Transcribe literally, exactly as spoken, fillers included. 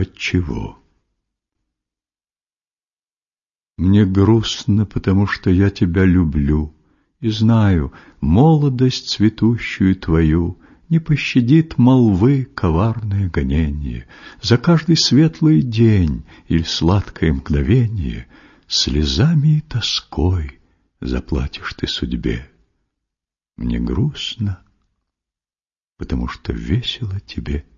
Отчего? Мне грустно, потому что я тебя люблю, и знаю, молодость цветущую твою не пощадит молвы коварное гонение. За каждый светлый день или сладкое мгновение слезами и тоской заплатишь ты судьбе. Мне грустно, потому что весело тебе